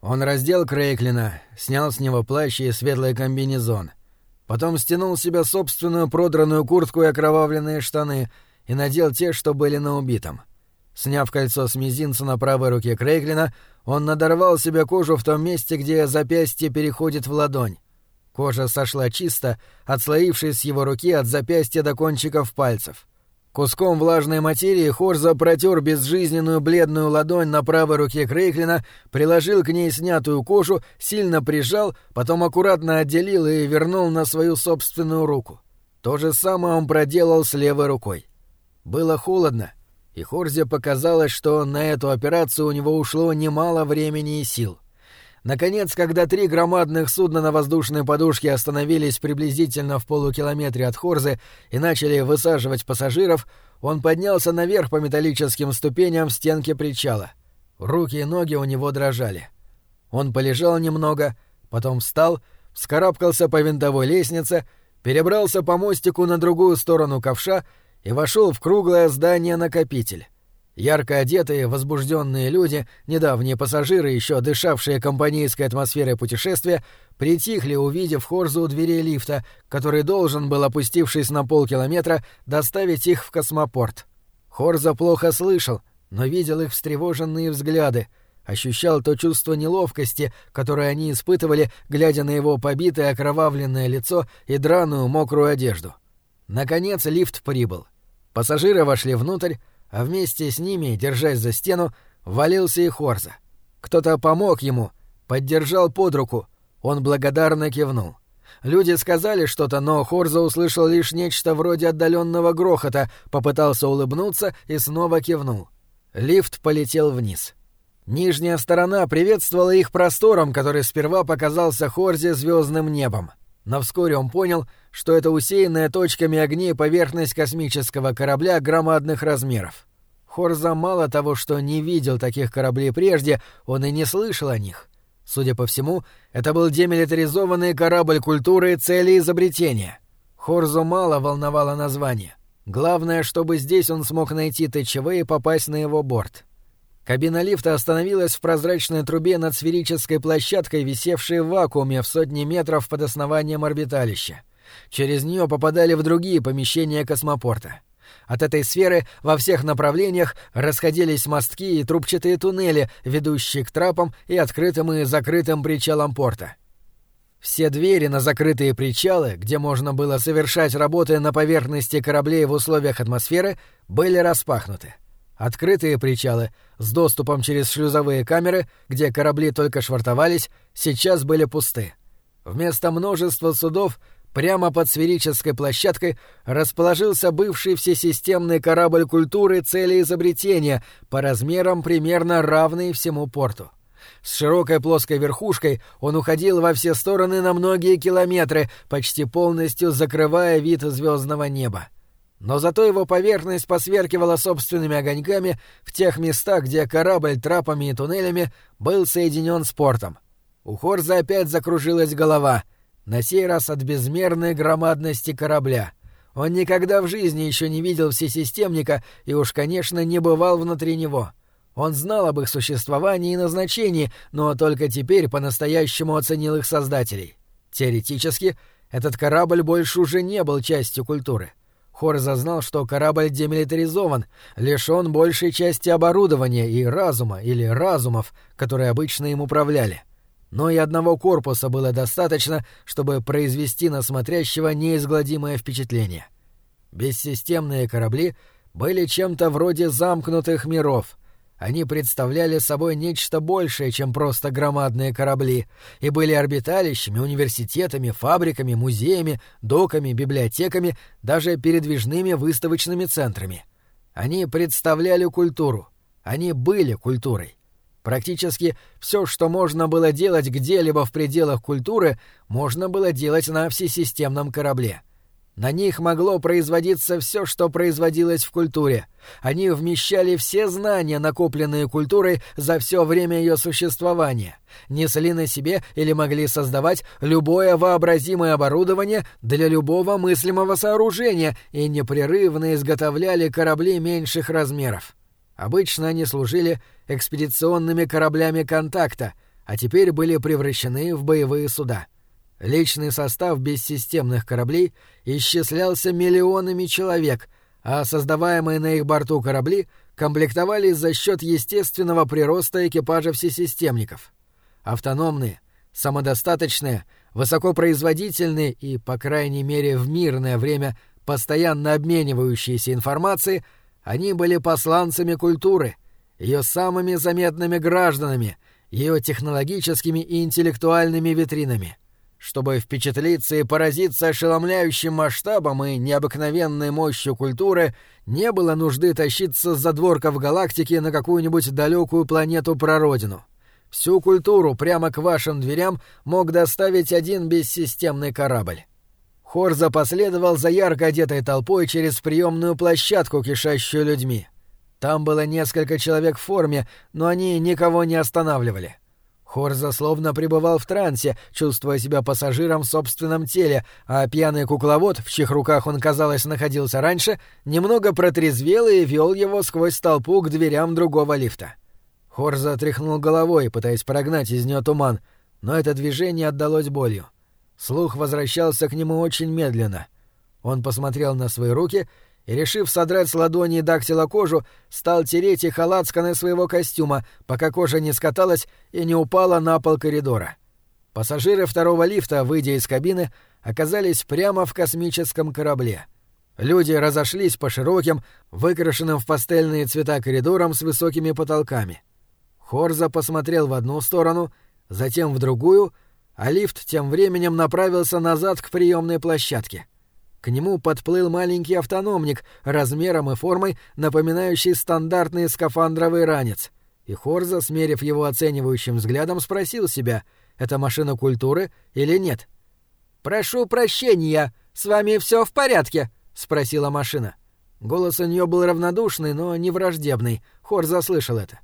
Он раздел Крейклина, снял с него плащ и светлый комбинезон. Потом стянул с себя собственную продранную куртку и окровавленные штаны и надел те, что были на убитом. Сняв кольцо с мизинца на правой руке Крейклина, он надорвал себе кожу в том месте, где запястье переходит в ладонь. Кожа сошла чисто, отслоившись с его руки от запястья до кончиков пальцев. Куском влажной материи Хорза протер безжизненную бледную ладонь на правой руке Крейклина, приложил к ней снятую кожу, сильно прижал, потом аккуратно отделил и вернул на свою собственную руку. То же самое он проделал с левой рукой. Было холодно, и Хорзе показалось, что на эту операцию у него ушло немало времени и сил. Наконец, когда 3 громадных судна на воздушной подушке остановились приблизительно в полукилометре от Хорзы и начали высаживать пассажиров, он поднялся наверх по металлическим ступеням в стенке причала. Руки и ноги у него дрожали. Он полежал немного, потом встал, вскарабкался по винтовой лестнице, перебрался по мостику на другую сторону ковша и вошел в круглое здание-накопитель. Ярко одетые, возбужденные люди, недавние пассажиры, еще дышавшие компанейской атмосферой путешествия, притихли, увидев Хорзу у дверей лифта, который должен был, опустившись на полкилометра, доставить их в космопорт. Хорза плохо слышал, но видел их встревоженные взгляды, ощущал то чувство неловкости, которое они испытывали, глядя на его побитое окровавленное лицо и драную мокрую одежду. Наконец лифт прибыл. Пассажиры вошли внутрь, а вместе с ними, держась за стену, ввалился и Хорза. Кто-то помог ему, поддержал под руку, он благодарно кивнул. Люди сказали что-то, но Хорза услышал лишь нечто вроде отдаленного грохота, попытался улыбнуться и снова кивнул. Лифт полетел вниз. Нижняя сторона приветствовала их простором, который сперва показался Хорзе звездным небом. Но вскоре он понял, что это усеянная точками огней поверхность космического корабля громадных размеров. Хорза мало того, что не видел таких кораблей прежде, он и не слышал о них. Судя по всему, это был демилитаризованный корабль культуры цели изобретения. Хорзу мало волновало название. Главное, чтобы здесь он смог найти ТЧВ и попасть на его борт. Кабина лифта остановилась в прозрачной трубе над сферической площадкой, висевшей в вакууме в сотни метров под основанием орбиталища. Через нее попадали в другие помещения космопорта. От этой сферы во всех направлениях расходились мостки и трубчатые туннели, ведущие к трапам и открытым и закрытым причалам порта. Все двери на закрытые причалы, где можно было совершать работы на поверхности кораблей в условиях атмосферы, были распахнуты. Открытые причалы с доступом через шлюзовые камеры, где корабли только швартовались, сейчас были пусты. Вместо множества судов прямо под сферической площадкой расположился бывший всесистемный корабль культуры цели изобретения, по размерам примерно равный всему порту. С широкой плоской верхушкой он уходил во все стороны на многие километры, почти полностью закрывая вид звездного неба. Но зато его поверхность посверкивала собственными огоньками в тех местах, где корабль трапами и туннелями был соединен с портом. У Хорза опять закружилась голова, на сей раз от безмерной громадности корабля. Он никогда в жизни еще не видел всесистемника и уж, конечно, не бывал внутри него. Он знал об их существовании и назначении, но только теперь по-настоящему оценил их создателей. Теоретически, этот корабль больше уже не был частью культуры. Хорза знал, что корабль демилитаризован, лишён большей части оборудования и разума или разумов, которые обычно им управляли. Но и одного корпуса было достаточно, чтобы произвести на смотрящего неизгладимое впечатление. Бессистемные корабли были чем-то вроде замкнутых миров. Они представляли собой нечто большее, чем просто громадные корабли, и были орбиталищами, университетами, фабриками, музеями, доками, библиотеками, даже передвижными выставочными центрами. Они представляли культуру. Они были культурой. Практически все, что можно было делать где-либо в пределах культуры, можно было делать на всесистемном корабле. На них могло производиться все, что производилось в культуре. Они вмещали все знания, накопленные культурой за все время ее существования, несли на себе или могли создавать любое вообразимое оборудование для любого мыслимого сооружения и непрерывно изготовляли корабли меньших размеров. Обычно они служили экспедиционными кораблями контакта, а теперь были превращены в боевые суда. Личный состав бессистемных кораблей исчислялся миллионами человек, а создаваемые на их борту корабли комплектовались за счет естественного прироста экипажа всесистемников. Автономные, самодостаточные, высокопроизводительные и, по крайней мере, в мирное время постоянно обменивающиеся информацией, они были посланцами культуры, ее самыми заметными гражданами, ее технологическими и интеллектуальными витринами. Чтобы впечатлиться и поразиться ошеломляющим масштабом и необыкновенной мощью культуры, не было нужды тащиться с задворков галактики на какую-нибудь далекую планету-прародину. Всю культуру прямо к вашим дверям мог доставить один бессистемный корабль. Хорза последовал за ярко одетой толпой через приемную площадку, кишащую людьми. Там было несколько человек в форме, но они никого не останавливали. Хорза словно пребывал в трансе, чувствуя себя пассажиром в собственном теле, а пьяный кукловод, в чьих руках он, казалось, находился раньше, немного протрезвел и вел его сквозь толпу к дверям другого лифта. Хорза тряхнул головой, пытаясь прогнать из нее туман, но это движение отдалось болью. Слух возвращался к нему очень медленно. Он посмотрел на свои руки и, решив содрать с ладони дактила кожу, стал тереть их о лацканы своего костюма, пока кожа не скаталась и не упала на пол коридора. Пассажиры второго лифта, выйдя из кабины, оказались прямо в космическом корабле. Люди разошлись по широким, выкрашенным в пастельные цвета коридорам с высокими потолками. Хорза посмотрел в одну сторону, затем в другую, а лифт тем временем направился назад к приемной площадке. К нему подплыл маленький автономник, размером и формой напоминающий стандартный скафандровый ранец, и Хорза, смерив его оценивающим взглядом, спросил себя, это машина культуры или нет. «Прошу прощения, с вами все в порядке?» — спросила машина. Голос у нее был равнодушный, но не враждебный. Хорза слышал это.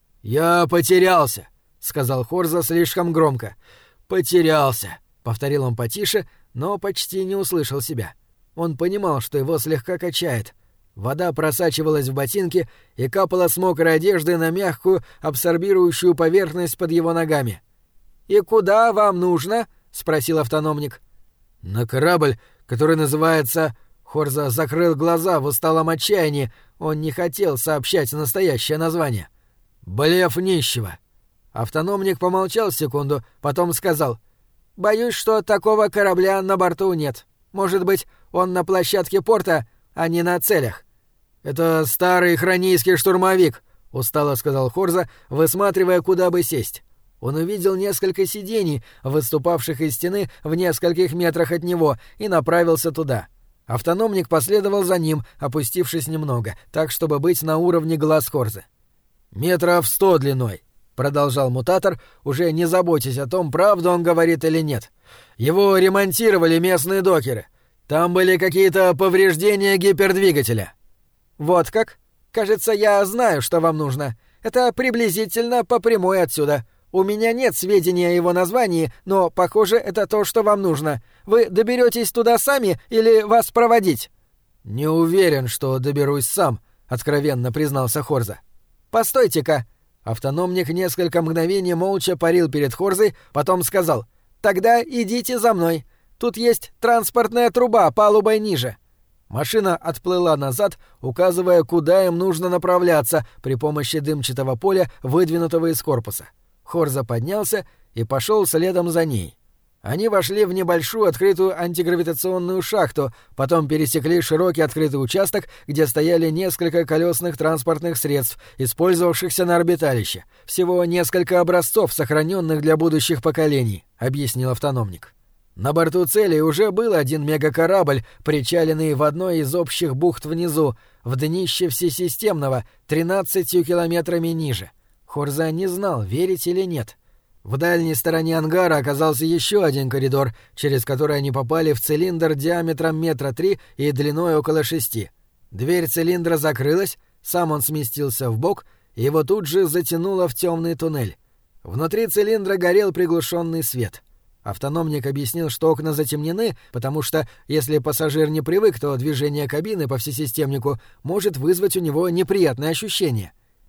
«Я потерялся», — сказал Хорза слишком громко. «Потерялся», — повторил он потише, но почти не услышал себя. Он понимал, что его слегка качает. Вода просачивалась в ботинки и капала с мокрой одежды на мягкую, абсорбирующую поверхность под его ногами. «И куда вам нужно?» — спросил автономник. «На корабль, который называется...» Хорза закрыл глаза в усталом отчаянии. Он не хотел сообщать настоящее название. «Блеф нищего». Автономник помолчал секунду, потом сказал: «Боюсь, что такого корабля на борту нет. Может быть, он на площадке порта, а не на целях». «Это старый хронийский штурмовик», — устало сказал Хорза, высматривая, куда бы сесть. Он увидел несколько сидений, выступавших из стены в нескольких метрах от него, и направился туда. Автономник последовал за ним, опустившись немного, так, чтобы быть на уровне глаз Хорзы. «Метров 100 длиной», — продолжал мутатор, уже не заботясь о том, правду он говорит или нет. «Его ремонтировали местные докеры. Там были какие-то повреждения гипердвигателя». «Вот как? Кажется, я знаю, что вам нужно. Это приблизительно по прямой отсюда. У меня нет сведений о его названии, но, похоже, это то, что вам нужно. Вы доберетесь туда сами или вас проводить?» «Не уверен, что доберусь сам», — откровенно признался Хорза. «Постойте-ка». Автономник несколько мгновений молча парил перед Хорзой, потом сказал: «Тогда идите за мной. Тут есть транспортная труба палубой ниже». Машина отплыла назад, указывая, куда им нужно направляться при помощи дымчатого поля, выдвинутого из корпуса. Хорза поднялся и пошел следом за ней. Они вошли в небольшую открытую антигравитационную шахту, потом пересекли широкий открытый участок, где стояли несколько колесных транспортных средств, использовавшихся на орбиталище. Всего несколько образцов, сохраненных для будущих поколений, — объяснил автономник. На борту цели уже был один мегакорабль, причаленный в одной из общих бухт внизу, в днище всесистемного, 13 километрами ниже. Хорза не знал, верить или нет. В дальней стороне ангара оказался еще один коридор, через который они попали в цилиндр диаметром 3 метра и длиной около 6. Дверь цилиндра закрылась, сам он сместился вбок, и его тут же затянуло в темный туннель. Внутри цилиндра горел приглушенный свет. Автономник объяснил, что окна затемнены, потому что, если пассажир не привык, то движение кабины по всесистемнику может вызвать у него неприятные ощущения.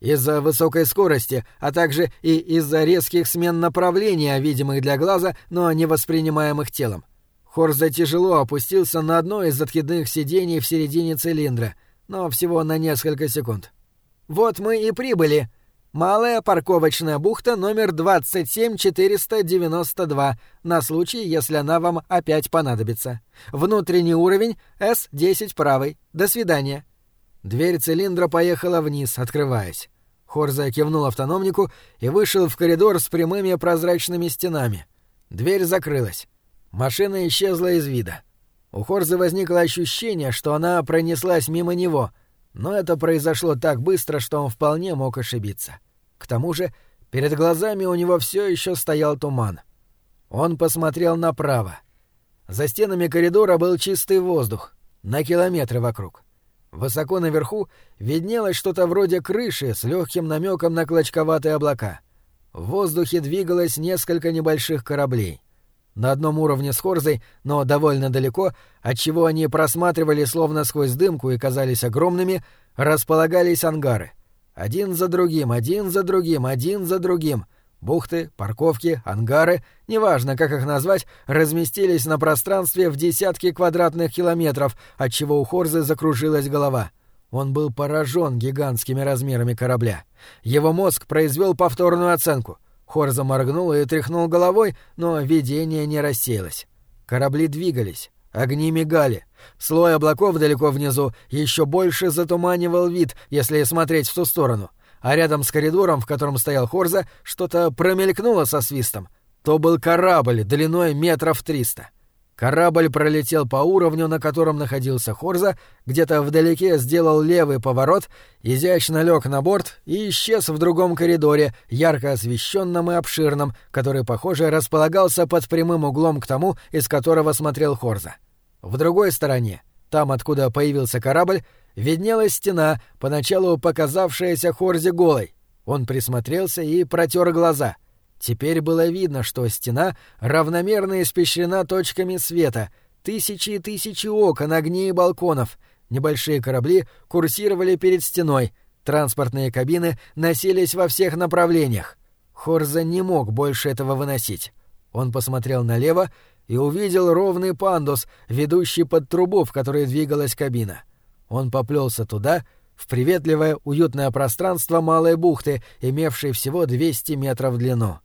Из-за высокой скорости, а также и из-за резких смен направления, видимых для глаза, но не воспринимаемых телом. Хорза тяжело опустился на одно из откидных сидений в середине цилиндра, но всего на несколько секунд. «Вот мы и прибыли. Малая парковочная бухта номер 27492, на случай, если она вам опять понадобится. Внутренний уровень С-10 правый. До свидания». Дверь цилиндра поехала вниз, открываясь. Хорза кивнул автономнику и вышел в коридор с прямыми прозрачными стенами. Дверь закрылась. Машина исчезла из вида. У Хорзы возникло ощущение, что она пронеслась мимо него, но это произошло так быстро, что он вполне мог ошибиться. К тому же перед глазами у него все еще стоял туман. Он посмотрел направо. За стенами коридора был чистый воздух, на километры вокруг. Высоко наверху виднелось что-то вроде крыши с легким намеком на клочковатые облака. В воздухе двигалось несколько небольших кораблей. На одном уровне с Хорзой, но довольно далеко, отчего они просматривали словно сквозь дымку и казались огромными, располагались ангары. Один за другим, один за другим, один за другим. Бухты, парковки, ангары, неважно, как их назвать, разместились на пространстве в десятки квадратных километров, отчего у Хорзы закружилась голова. Он был поражен гигантскими размерами корабля. Его мозг произвел повторную оценку. Хорза моргнул и тряхнул головой, но видение не рассеялось. Корабли двигались, огни мигали. Слой облаков далеко внизу еще больше затуманивал вид, если смотреть в ту сторону. А рядом с коридором, в котором стоял Хорза, что-то промелькнуло со свистом. То был корабль длиной 300 метров. Корабль пролетел по уровню, на котором находился Хорза, где-то вдалеке сделал левый поворот, изящно лег на борт и исчез в другом коридоре, ярко освещенном и обширном, который, похоже, располагался под прямым углом к тому, из которого смотрел Хорза. В другой стороне, там, откуда появился корабль, виднелась стена, поначалу показавшаяся Хорзе голой. Он присмотрелся и протер глаза. Теперь было видно, что стена равномерно испещрена точками света, тысячи и тысячи окон, огней и балконов. Небольшие корабли курсировали перед стеной, транспортные кабины носились во всех направлениях. Хорза не мог больше этого выносить. Он посмотрел налево и увидел ровный пандус, ведущий под трубу, в которой двигалась кабина. Он поплелся туда, в приветливое, уютное пространство малой бухты, имевшей всего 200 метров в длину.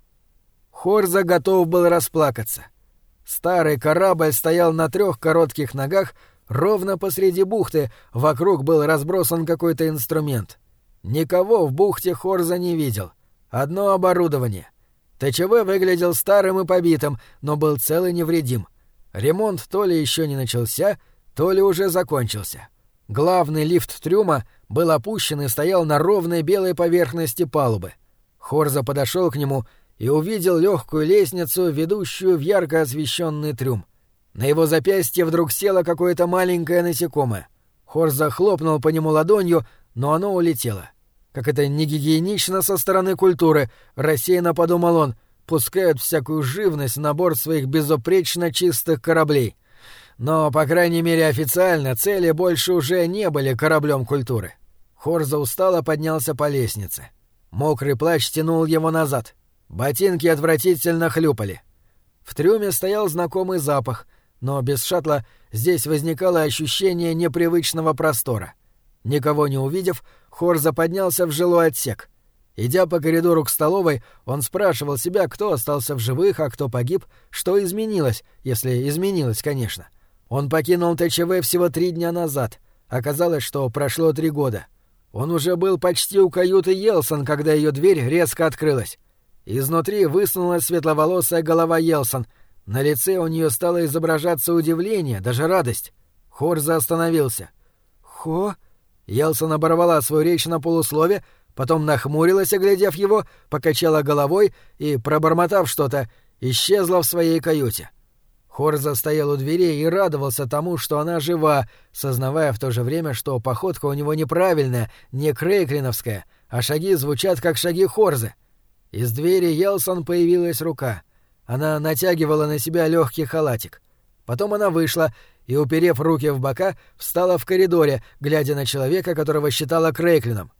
Хорза готов был расплакаться. Старый корабль стоял на 3 коротких ногах ровно посреди бухты, вокруг был разбросан какой-то инструмент. Никого в бухте Хорза не видел. Одно оборудование. ТЧВ выглядел старым и побитым, но был цел и невредим. Ремонт то ли еще не начался, то ли уже закончился. Главный лифт трюма был опущен и стоял на ровной белой поверхности палубы. Хорза подошел к нему и увидел легкую лестницу, ведущую в ярко освещенный трюм. На его запястье вдруг село какое-то маленькое насекомое. Хорза хлопнул по нему ладонью, но оно улетело. Как это негигиенично со стороны культуры, рассеянно подумал он, пускают всякую живность на борт своих безупречно чистых кораблей. Но, по крайней мере, официально цели больше уже не были кораблем культуры. Хорза устало поднялся по лестнице. Мокрый плащ тянул его назад. Ботинки отвратительно хлюпали. В трюме стоял знакомый запах, но без шаттла здесь возникало ощущение непривычного простора. Никого не увидев, Хорза поднялся в жилой отсек. Идя по коридору к столовой, он спрашивал себя, кто остался в живых, а кто погиб, что изменилось, если изменилось, конечно. Он покинул ТЧВ всего 3 дня назад. Оказалось, что прошло 3 года. Он уже был почти у каюты Йелсон, когда ее дверь резко открылась. Изнутри высунулась светловолосая голова Йелсон. На лице у нее стало изображаться удивление, даже радость. Хорза остановился. «Хо?» Йелсон оборвала свою речь на полуслове, потом нахмурилась, оглядев его, покачала головой и, пробормотав что-то, исчезла в своей каюте. Хорза стоял у дверей и радовался тому, что она жива, сознавая в то же время, что походка у него неправильная, не крейклиновская, а шаги звучат как шаги Хорзы. Из двери Йелсон появилась рука. Она натягивала на себя легкий халатик. Потом она вышла и, уперев руки в бока, встала в коридоре, глядя на человека, которого считала Крейклином.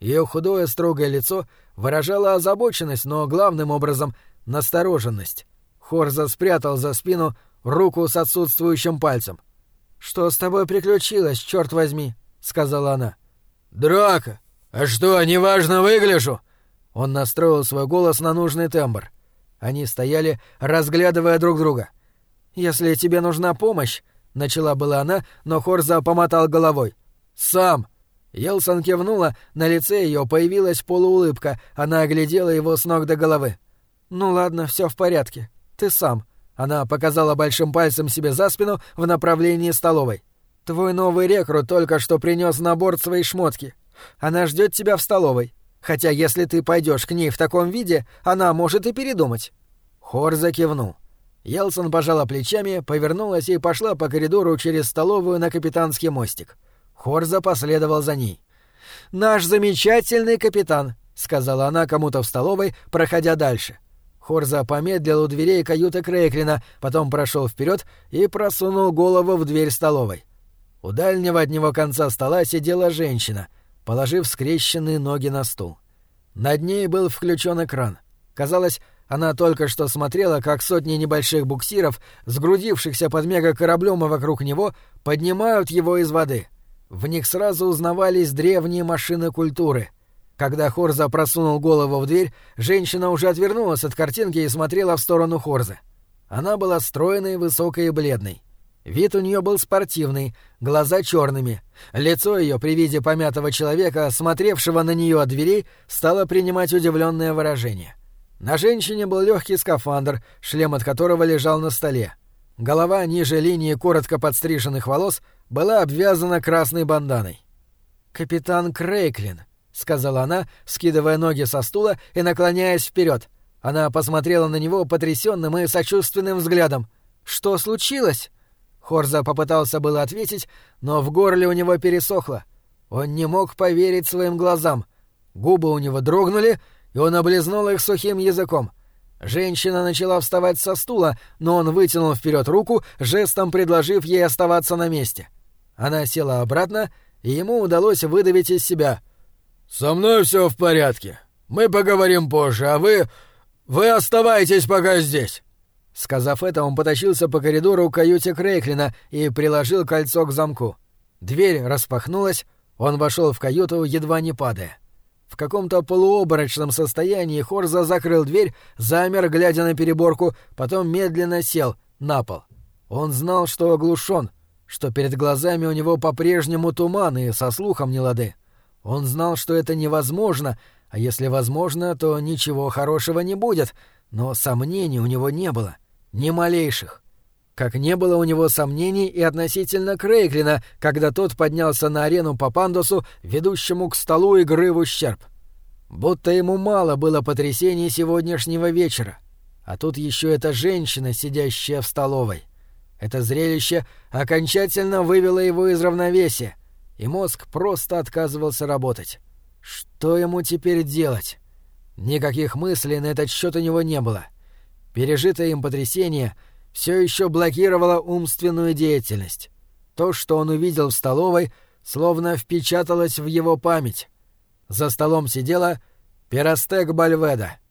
Ее худое строгое лицо выражало озабоченность, но главным образом — настороженность. Хорза спрятал за спину руку с отсутствующим пальцем. «Что с тобой приключилось, черт возьми?» — сказала она. «Драка! А что, неважно выгляжу?» Он настроил свой голос на нужный тембр. Они стояли, разглядывая друг друга. «Если тебе нужна помощь...» — начала была она, но Хорза помотал головой. «Сам!» Йелсон кивнула, на лице ее появилась полуулыбка, она оглядела его с ног до головы. «Ну ладно, все в порядке. Ты сам». Она показала большим пальцем себе за спину в направлении столовой. «Твой новый рекрут только что принес на борт свои шмотки. Она ждет тебя в столовой. Хотя если ты пойдешь к ней в таком виде, она может и передумать». Хорза кивнул. Йелсон пожала плечами, повернулась и пошла по коридору через столовую на капитанский мостик. Хорза последовал за ней. «Наш замечательный капитан», — сказала она кому-то в столовой, проходя дальше. Хорза помедлил у дверей каюты Крейклина, потом прошел вперед и просунул голову в дверь столовой. У дальнего от него конца стола сидела женщина, положив скрещенные ноги на стул. Над ней был включен экран. Казалось, она только что смотрела, как сотни небольших буксиров, сгрудившихся под мегакораблем и вокруг него, поднимают его из воды. В них сразу узнавались древние машины культуры. Когда Хорза просунул голову в дверь, женщина уже отвернулась от картинки и смотрела в сторону Хорзы. Она была стройной, высокой и бледной. Вид у нее был спортивный, глаза черными. Лицо ее при виде помятого человека, смотревшего на нее от дверей, стало принимать удивленное выражение. На женщине был легкий скафандр, шлем от которого лежал на столе. Голова ниже линии коротко подстриженных волос была обвязана красной банданой. «Капитан Крейклин», — сказала она, скидывая ноги со стула и наклоняясь вперед. Она посмотрела на него потрясенным и сочувственным взглядом. «Что случилось?» Хорза попытался было ответить, но в горле у него пересохло. Он не мог поверить своим глазам. Губы у него дрогнули, и он облизнул их сухим языком. Женщина начала вставать со стула, но он вытянул вперед руку, жестом предложив ей оставаться на месте. Она села обратно, и ему удалось выдавить из себя: «Со мной все в порядке. Мы поговорим позже, а вы оставайтесь пока здесь». Сказав это, он потащился по коридору к каюте Крейклина и приложил кольцо к замку. Дверь распахнулась, он вошел в каюту, едва не падая. В каком-то полуобморочном состоянии Хорза закрыл дверь, замер, глядя на переборку, потом медленно сел на пол. Он знал, что оглушен, что перед глазами у него по-прежнему туман и со слухом не лады. Он знал, что это невозможно, а если возможно, то ничего хорошего не будет, но сомнений у него не было, ни малейших. Как не было у него сомнений и относительно Крейклина, когда тот поднялся на арену по пандусу, ведущему к столу игры в ущерб. Будто ему мало было потрясений сегодняшнего вечера. А тут еще эта женщина, сидящая в столовой. Это зрелище окончательно вывело его из равновесия, и мозг просто отказывался работать. Что ему теперь делать? Никаких мыслей на этот счет у него не было. Пережитое им потрясение все еще блокировало умственную деятельность. То, что он увидел в столовой, словно впечаталось в его память. За столом сидела Пирастек Бальведа.